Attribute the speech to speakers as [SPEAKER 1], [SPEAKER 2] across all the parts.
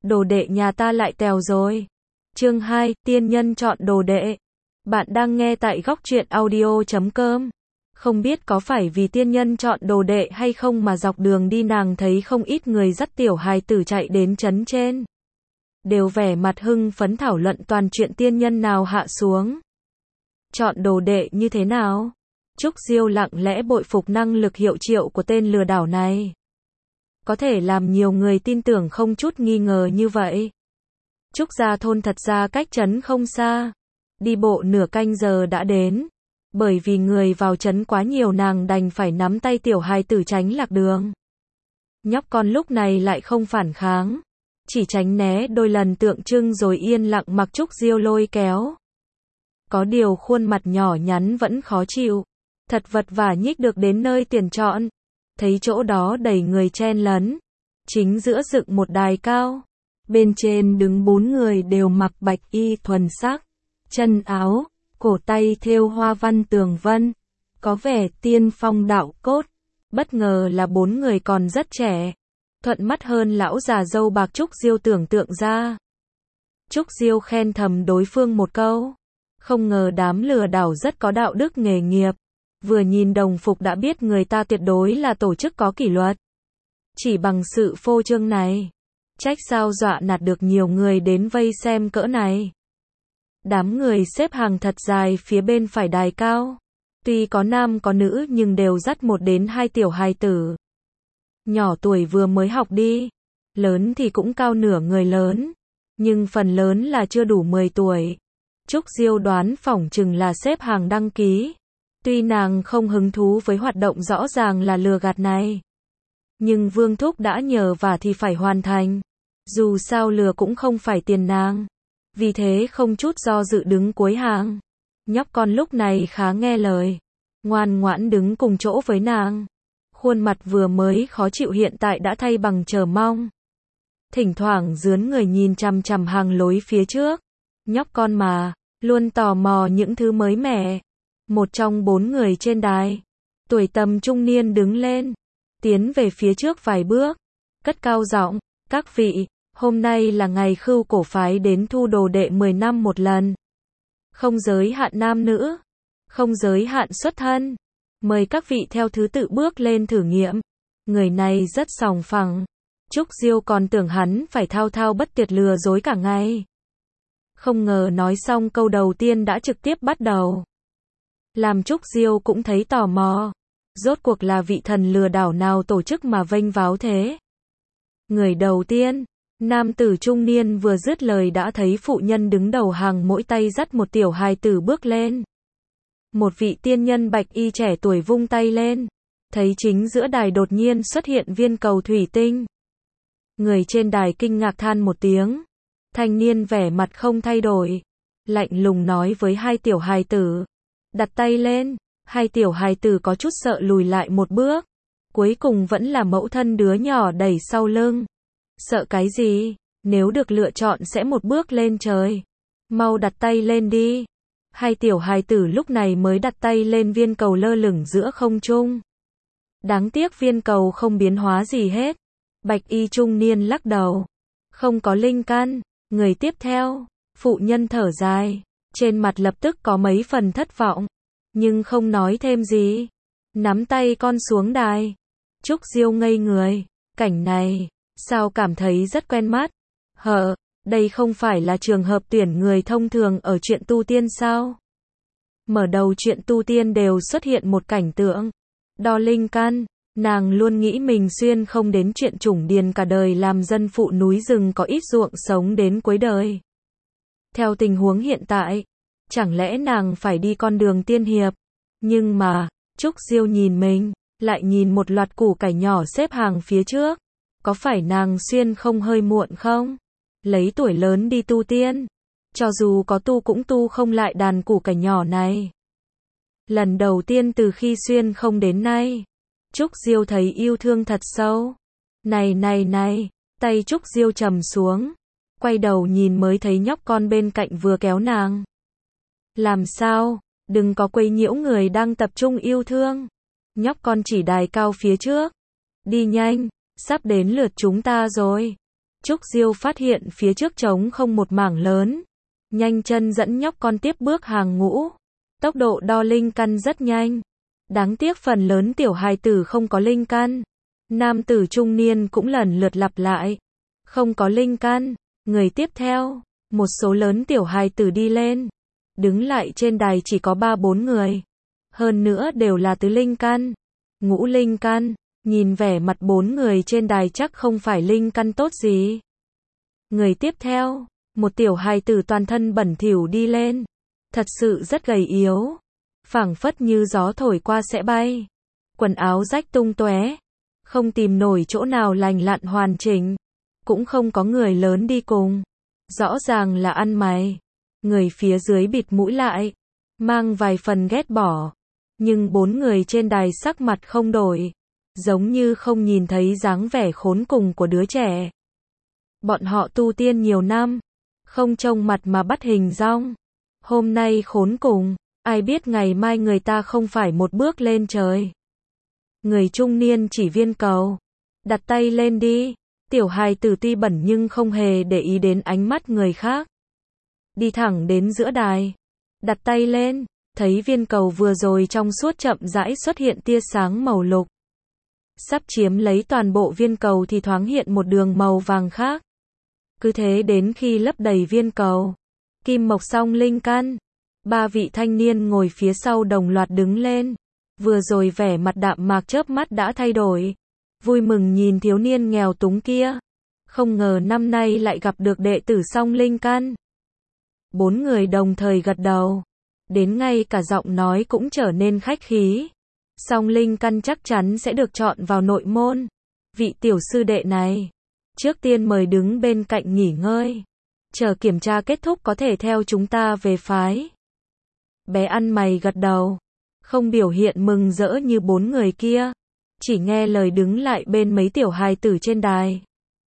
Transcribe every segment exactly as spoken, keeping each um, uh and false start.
[SPEAKER 1] đồ đệ nhà ta lại tèo rồi. Chương hai, tiên nhân chọn đồ đệ. Bạn đang nghe tại góc truyện audio chấm com. Không biết có phải vì tiên nhân chọn đồ đệ hay không mà dọc đường đi nàng thấy không ít người dắt tiểu hài tử chạy đến trấn trên. Đều vẻ mặt hưng phấn thảo luận toàn chuyện tiên nhân nào hạ xuống. Chọn đồ đệ như thế nào? Trúc Diêu lặng lẽ bội phục năng lực hiệu triệu của tên lừa đảo này. Có thể làm nhiều người tin tưởng không chút nghi ngờ như vậy. Trúc gia thôn thật ra cách trấn không xa. Đi bộ nửa canh giờ đã đến. Bởi vì người vào trấn quá nhiều nàng đành phải nắm tay tiểu hài tử tránh lạc đường. Nhóc con lúc này lại không phản kháng. Chỉ tránh né đôi lần tượng trưng rồi yên lặng mặc Trúc Diêu lôi kéo. Có điều khuôn mặt nhỏ nhắn vẫn khó chịu. Thật vật vả nhích được đến nơi tiền chọn. Thấy chỗ đó đầy người chen lấn. Chính giữa dựng một đài cao. Bên trên đứng bốn người đều mặc bạch y thuần sắc. Chân áo, cổ tay thêu hoa văn tường vân. Có vẻ tiên phong đạo cốt. Bất ngờ là bốn người còn rất trẻ. Thuận mắt hơn lão già râu bạc Trúc Diêu tưởng tượng ra. Trúc Diêu khen thầm đối phương một câu. Không ngờ đám lừa đảo rất có đạo đức nghề nghiệp. Vừa nhìn đồng phục đã biết người ta tuyệt đối là tổ chức có kỷ luật. Chỉ bằng sự phô trương này. Trách sao dọa nạt được nhiều người đến vây xem cỡ này. Đám người xếp hàng thật dài phía bên phải đài cao. Tuy có nam có nữ nhưng đều dắt một đến hai tiểu hài tử. Nhỏ tuổi vừa mới học đi. Lớn thì cũng cao nửa người lớn. Nhưng phần lớn là chưa đủ mười tuổi. Trúc Diêu đoán phỏng chừng là xếp hàng đăng ký. Tuy nàng không hứng thú với hoạt động rõ ràng là lừa gạt này. Nhưng Vương Thúc đã nhờ vả thì phải hoàn thành. Dù sao lừa cũng không phải tiền nàng. Vì thế không chút do dự đứng cuối hàng. Nhóc con lúc này khá nghe lời. Ngoan ngoãn đứng cùng chỗ với nàng. Khuôn mặt vừa mới khó chịu hiện tại đã thay bằng chờ mong. Thỉnh thoảng dướn người nhìn chằm chằm hàng lối phía trước. Nhóc con mà, luôn tò mò những thứ mới mẻ. Một trong bốn người trên đài, tuổi tầm trung niên đứng lên, tiến về phía trước vài bước, cất cao giọng, các vị, hôm nay là ngày Khưu cổ phái đến thu đồ đệ mười năm một lần. Không giới hạn nam nữ, không giới hạn xuất thân. Mời các vị theo thứ tự bước lên thử nghiệm. Người này rất sòng phẳng. Trúc Diêu còn tưởng hắn phải thao thao bất tuyệt lừa dối cả ngày. Không ngờ nói xong câu đầu tiên đã trực tiếp bắt đầu. Làm Trúc Diêu cũng thấy tò mò. Rốt cuộc là vị thần lừa đảo nào tổ chức mà vênh váo thế? Người đầu tiên, nam tử trung niên vừa dứt lời đã thấy phụ nhân đứng đầu hàng mỗi tay dắt một tiểu hài tử bước lên. Một vị tiên nhân bạch y trẻ tuổi vung tay lên. Thấy chính giữa đài đột nhiên xuất hiện viên cầu thủy tinh. Người trên đài kinh ngạc than một tiếng. Thanh niên vẻ mặt không thay đổi. Lạnh lùng nói với hai tiểu hài tử. Đặt tay lên. Hai tiểu hài tử có chút sợ lùi lại một bước. Cuối cùng vẫn là mẫu thân đứa nhỏ đẩy sau lưng. Sợ cái gì? Nếu được lựa chọn sẽ một bước lên trời. Mau đặt tay lên đi. Hai tiểu hài tử lúc này mới đặt tay lên viên cầu lơ lửng giữa không trung. Đáng tiếc viên cầu không biến hóa gì hết. Bạch y trung niên lắc đầu. Không có linh căn. Người tiếp theo, phụ nhân thở dài. Trên mặt lập tức có mấy phần thất vọng. Nhưng không nói thêm gì. Nắm tay con xuống đài. Trúc Diêu ngây người. Cảnh này, sao cảm thấy rất quen mắt. Hờ, đây không phải là trường hợp tuyển người thông thường ở chuyện tu tiên sao? Mở đầu chuyện tu tiên đều xuất hiện một cảnh tượng. Đo linh căn. Nàng luôn nghĩ mình xuyên không đến chuyện chủng điền cả đời làm dân phụ núi rừng có ít ruộng sống đến cuối đời. Theo tình huống hiện tại, chẳng lẽ nàng phải đi con đường tiên hiệp? Nhưng mà, Trúc Diêu nhìn mình, lại nhìn một loạt củ cải nhỏ xếp hàng phía trước. Có phải nàng xuyên không hơi muộn không? Lấy tuổi lớn đi tu tiên. Cho dù có tu cũng tu không lại đàn củ cải nhỏ này. Lần đầu tiên từ khi xuyên không đến nay. Trúc Diêu thấy yêu thương thật sâu. Này này này, tay Trúc Diêu trầm xuống. Quay đầu nhìn mới thấy nhóc con bên cạnh vừa kéo nàng. Làm sao? Đừng có quấy nhiễu người đang tập trung yêu thương. Nhóc con chỉ đài cao phía trước. Đi nhanh, sắp đến lượt chúng ta rồi. Trúc Diêu phát hiện phía trước trống không một mảng lớn. Nhanh chân dẫn nhóc con tiếp bước hàng ngũ. Tốc độ đo linh căn rất nhanh. Đáng tiếc phần lớn tiểu hài tử không có linh căn. Nam tử trung niên cũng lần lượt lặp lại. Không có linh căn. Người tiếp theo, một số lớn tiểu hài tử đi lên. Đứng lại trên đài chỉ có ba bốn người. Hơn nữa đều là tứ linh căn, ngũ linh căn. Nhìn vẻ mặt bốn người trên đài chắc không phải linh căn tốt gì. Người tiếp theo, một tiểu hài tử toàn thân bẩn thỉu đi lên. Thật sự rất gầy yếu. Phảng phất như gió thổi qua sẽ bay. Quần áo rách tung tóe. Không tìm nổi chỗ nào lành lặn hoàn chỉnh. Cũng không có người lớn đi cùng. Rõ ràng là ăn mày. Người phía dưới bịt mũi lại. Mang vài phần ghét bỏ. Nhưng bốn người trên đài sắc mặt không đổi. Giống như không nhìn thấy dáng vẻ khốn cùng của đứa trẻ. Bọn họ tu tiên nhiều năm. Không trông mặt mà bắt hình dong. Hôm nay khốn cùng. Ai biết ngày mai người ta không phải một bước lên trời. Người trung niên chỉ viên cầu. Đặt tay lên đi. Tiểu hài tử tuy bẩn nhưng không hề để ý đến ánh mắt người khác. Đi thẳng đến giữa đài. Đặt tay lên. Thấy viên cầu vừa rồi trong suốt chậm rãi xuất hiện tia sáng màu lục. Sắp chiếm lấy toàn bộ viên cầu thì thoáng hiện một đường màu vàng khác. Cứ thế đến khi lấp đầy viên cầu. Kim mộc song linh căn. Ba vị thanh niên ngồi phía sau đồng loạt đứng lên. Vừa rồi vẻ mặt đạm mạc chớp mắt đã thay đổi. Vui mừng nhìn thiếu niên nghèo túng kia. Không ngờ năm nay lại gặp được đệ tử song linh căn. Bốn người đồng thời gật đầu. Đến ngay cả giọng nói cũng trở nên khách khí. Song linh căn chắc chắn sẽ được chọn vào nội môn. Vị tiểu sư đệ này, trước tiên mời đứng bên cạnh nghỉ ngơi. Chờ kiểm tra kết thúc có thể theo chúng ta về phái. Bé ăn mày gật đầu. Không biểu hiện mừng rỡ như bốn người kia. Chỉ nghe lời đứng lại bên mấy tiểu hài tử trên đài.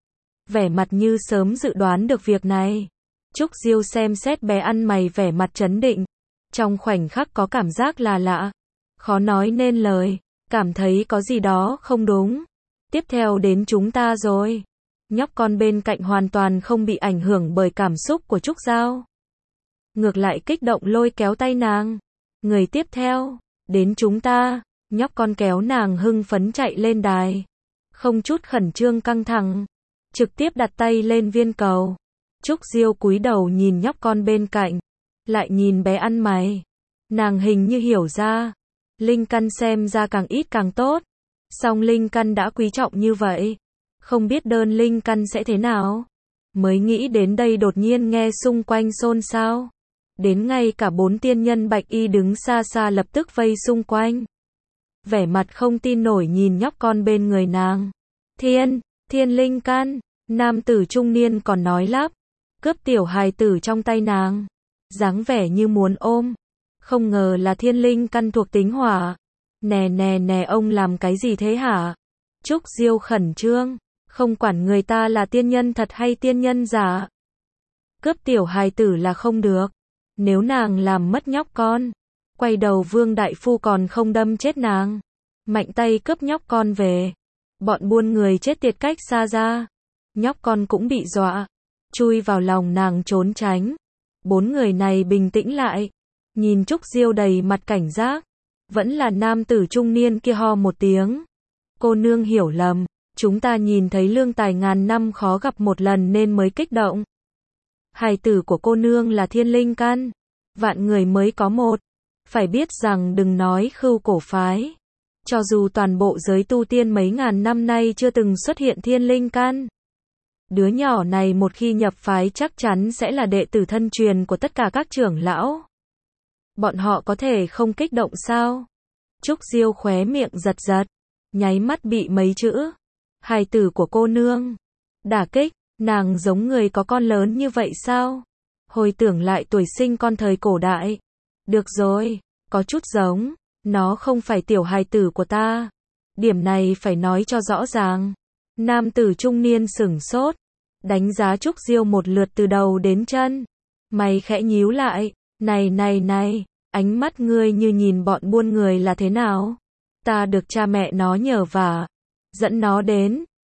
[SPEAKER 1] Vẻ mặt như sớm dự đoán được việc này. Trúc Diêu xem xét bé ăn mày vẻ mặt trấn định. Trong khoảnh khắc có cảm giác là lạ. Khó nói nên lời. Cảm thấy có gì đó không đúng. Tiếp theo đến chúng ta rồi. Nhóc con bên cạnh hoàn toàn không bị ảnh hưởng bởi cảm xúc của Trúc Giao. Ngược lại kích động lôi kéo tay nàng. Người tiếp theo. Đến chúng ta. Nhóc con kéo nàng hưng phấn chạy lên đài. Không chút khẩn trương căng thẳng. Trực tiếp đặt tay lên viên cầu. Trúc Diêu cúi đầu nhìn nhóc con bên cạnh. Lại nhìn bé ăn mày. Nàng hình như hiểu ra. Linh căn xem ra càng ít càng tốt. Song linh căn đã quý trọng như vậy. Không biết đơn linh căn sẽ thế nào. Mới nghĩ đến đây đột nhiên nghe xung quanh xôn xao. Đến ngay cả bốn tiên nhân bạch y đứng xa xa lập tức vây xung quanh. Vẻ mặt không tin nổi nhìn nhóc con bên người nàng. Thiên, thiên linh căn. Nam tử trung niên còn nói lắp. Cướp tiểu hài tử trong tay nàng. Dáng vẻ như muốn ôm. Không ngờ là thiên linh căn thuộc tính hỏa. Nè nè nè ông làm cái gì thế hả? Trúc Diêu khẩn trương. Không quản người ta là tiên nhân thật hay tiên nhân giả. Cướp tiểu hài tử là không được. Nếu nàng làm mất nhóc con. Quay đầu Vương Đại Phu còn không đâm chết nàng. Mạnh tay cướp nhóc con về. Bọn buôn người chết tiệt cách xa ra. Nhóc con cũng bị dọa. Chui vào lòng nàng trốn tránh. Bốn người này bình tĩnh lại. Nhìn Trúc Diêu đầy mặt cảnh giác. Vẫn là nam tử trung niên kia ho một tiếng. Cô nương hiểu lầm. Chúng ta nhìn thấy lương tài ngàn năm khó gặp một lần nên mới kích động. Hài tử của cô nương là thiên linh căn. Vạn người mới có một. Phải biết rằng đừng nói khưu cổ phái. Cho dù toàn bộ giới tu tiên mấy ngàn năm nay chưa từng xuất hiện thiên linh căn. Đứa nhỏ này một khi nhập phái chắc chắn sẽ là đệ tử thân truyền của tất cả các trưởng lão. Bọn họ có thể không kích động sao? Trúc Diêu khóe miệng giật giật. Nháy mắt bị mấy chữ. Hài tử của cô nương. Đả kích. Nàng giống người có con lớn như vậy sao? Hồi tưởng lại tuổi sinh con thời cổ đại. Được rồi. Có chút giống. Nó không phải tiểu hài tử của ta. Điểm này phải nói cho rõ ràng. Nam tử trung niên sửng sốt. Đánh giá Trúc Diêu một lượt từ đầu đến chân. Mày khẽ nhíu lại. Này này này. Ánh mắt ngươi như nhìn bọn buôn người là thế nào? Ta được cha mẹ nó nhờ vả. Dẫn nó đến.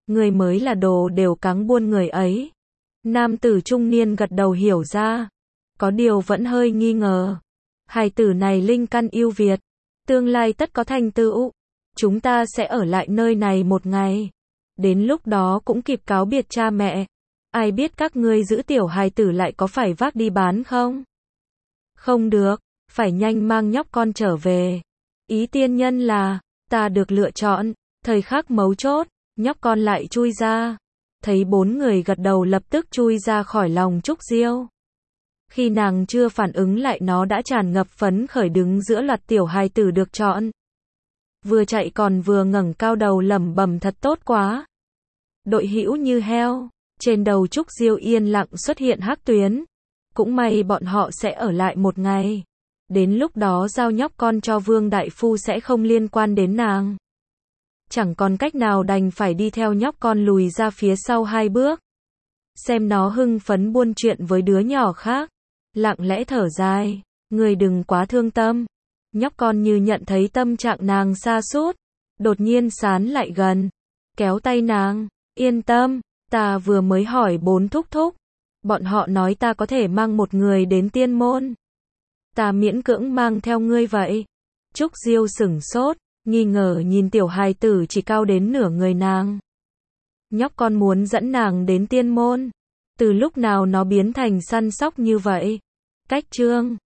[SPEAKER 1] Người mới là đồ đều cáng buôn người ấy. Nam tử trung niên gật đầu hiểu ra. Có điều vẫn hơi nghi ngờ. Hài tử này linh căn ưu việt. Tương lai tất có thành tựu. Chúng ta sẽ ở lại nơi này một ngày. Đến lúc đó cũng kịp cáo biệt cha mẹ. Ai biết các ngươi giữ tiểu hài tử lại có phải vác đi bán không? Không được, phải nhanh mang nhóc con trở về. Ý tiên nhân là, ta được lựa chọn. Thời khắc mấu chốt, nhóc con lại chui ra. Thấy bốn người gật đầu lập tức chui ra khỏi lòng Trúc Diêu. Khi nàng chưa phản ứng lại nó đã tràn ngập phấn khởi đứng giữa loạt tiểu hài tử được chọn. Vừa chạy còn vừa ngẩng cao đầu lẩm bẩm thật tốt quá. Đội hữu như heo. Trên đầu Trúc Diêu yên lặng xuất hiện hắc tuyến. Cũng may bọn họ sẽ ở lại một ngày. Đến lúc đó giao nhóc con cho Vương Đại Phu sẽ không liên quan đến nàng. Chẳng còn cách nào đành phải đi theo nhóc con lùi ra phía sau hai bước. Xem nó hưng phấn buôn chuyện với đứa nhỏ khác. Lặng lẽ thở dài. Người đừng quá thương tâm. Nhóc con như nhận thấy tâm trạng nàng sa sút. Đột nhiên sán lại gần. Kéo tay nàng. Yên tâm. Ta vừa mới hỏi bốn thúc thúc. Bọn họ nói ta có thể mang một người đến tiên môn. Ta miễn cưỡng mang theo ngươi vậy. Trúc Diêu sửng sốt, nghi ngờ nhìn tiểu hài tử chỉ cao đến nửa người nàng. Nhóc con muốn dẫn nàng đến tiên môn. Từ lúc nào nó biến thành săn sóc như vậy? Cách chương